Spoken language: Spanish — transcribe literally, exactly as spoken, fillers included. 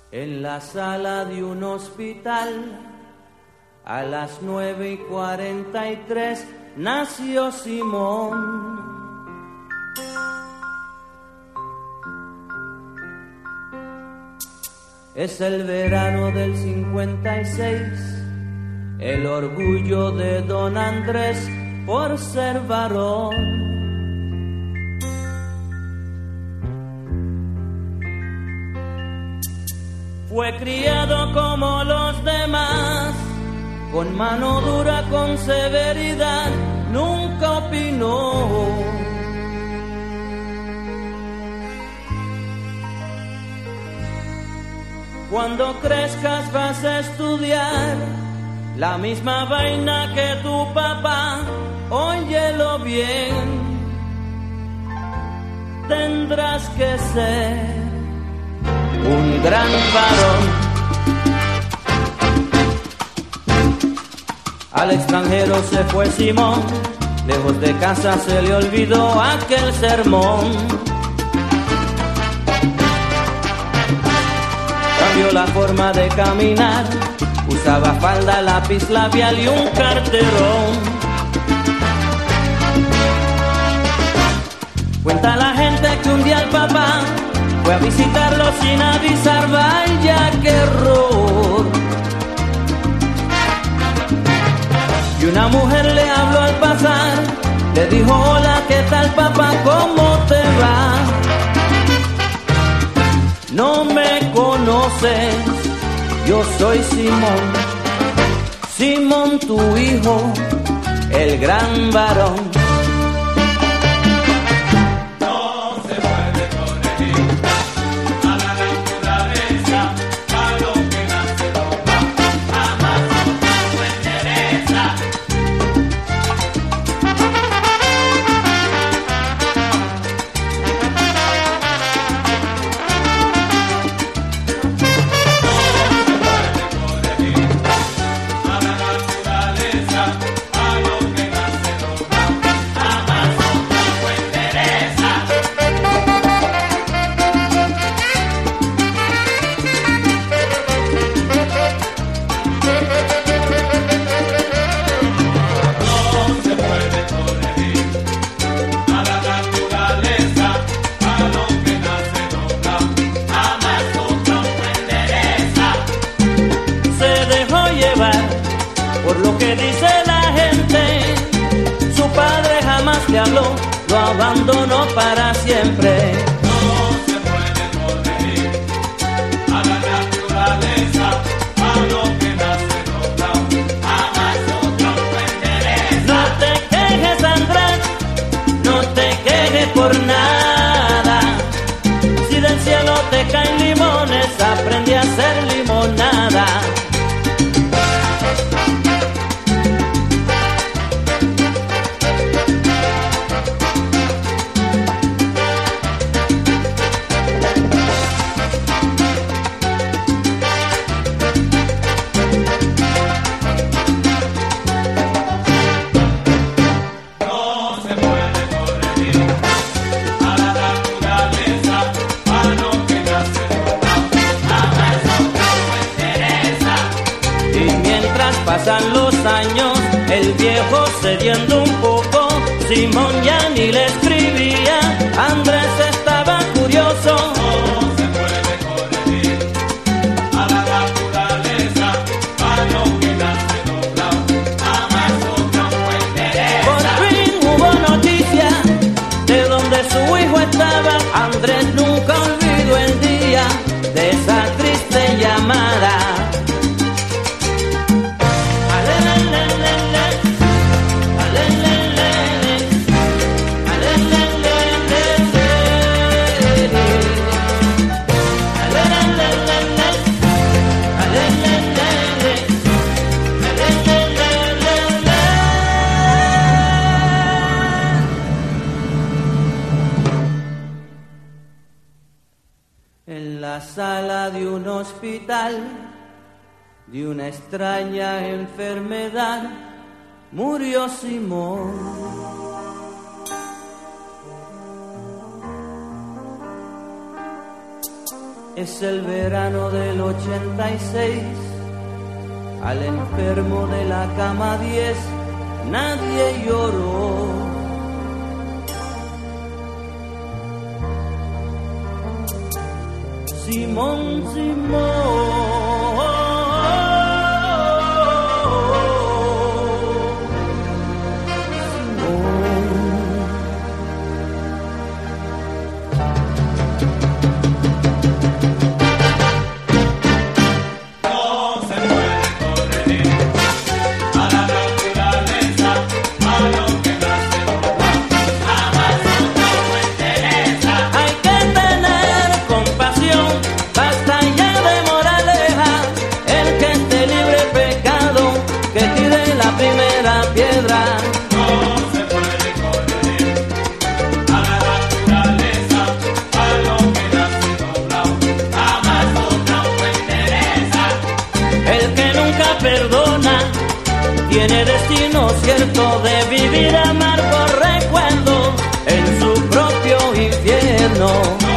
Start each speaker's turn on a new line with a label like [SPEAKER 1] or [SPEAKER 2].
[SPEAKER 1] En la sala de un hospital, a las nueve y cuarenta y tres, nació Simón. Es el verano del cincuenta y seis, el orgullo de don Andrés por ser varón. Fue criado como los demás, con mano dura, con severidad, nunca opinó. Cuando crezcas vas a estudiar la misma vaina que tu papá, óyelo bien, tendrás que ser un gran varón. Al extranjero se fue Simón, lejos de casa se le olvidó aquel sermón. Cambió la forma de caminar, usaba falda, lápiz labial y un carterón. Cuenta la gente que un día el papá fue a visitarlo sin avisar, vaya qué error. Y una mujer le habló al pasar, le dijo: hola, ¿qué tal papá? ¿Cómo te va? No me conoces, yo soy Simón, Simón tu hijo, el gran varón. Lo abandonó para siempre.
[SPEAKER 2] No se puede corregir a la naturaleza, a lo que nace doblado, jamás otro lo endereza.
[SPEAKER 1] No te quejes, Andrés, no te quejes por nada. Si del cielo te caen limones, aprende a hacer limonada. Pasan los años, el viejo cediendo un poco, Simón ya ni le escribía, Andrés estaba curioso.
[SPEAKER 2] No se puede corregir a la naturaleza, a lo que nace doblado, jamás otro lo endereza.
[SPEAKER 1] Por fin hubo noticia de donde su hijo estaba, Andrés nunca olvidó el día de esa triste llamada. En la sala de un hospital, de una extraña enfermedad, murió Simón. Es el verano del ochenta y seis, al enfermo de la cama diez nadie lloró. Simón, Simón, primera piedra.
[SPEAKER 2] No se puede corregir a la naturaleza, a lo que nace doblado, jamás otra no interesa.
[SPEAKER 1] El que nunca perdona tiene destino cierto de vivir amargo recuerdo en su propio infierno.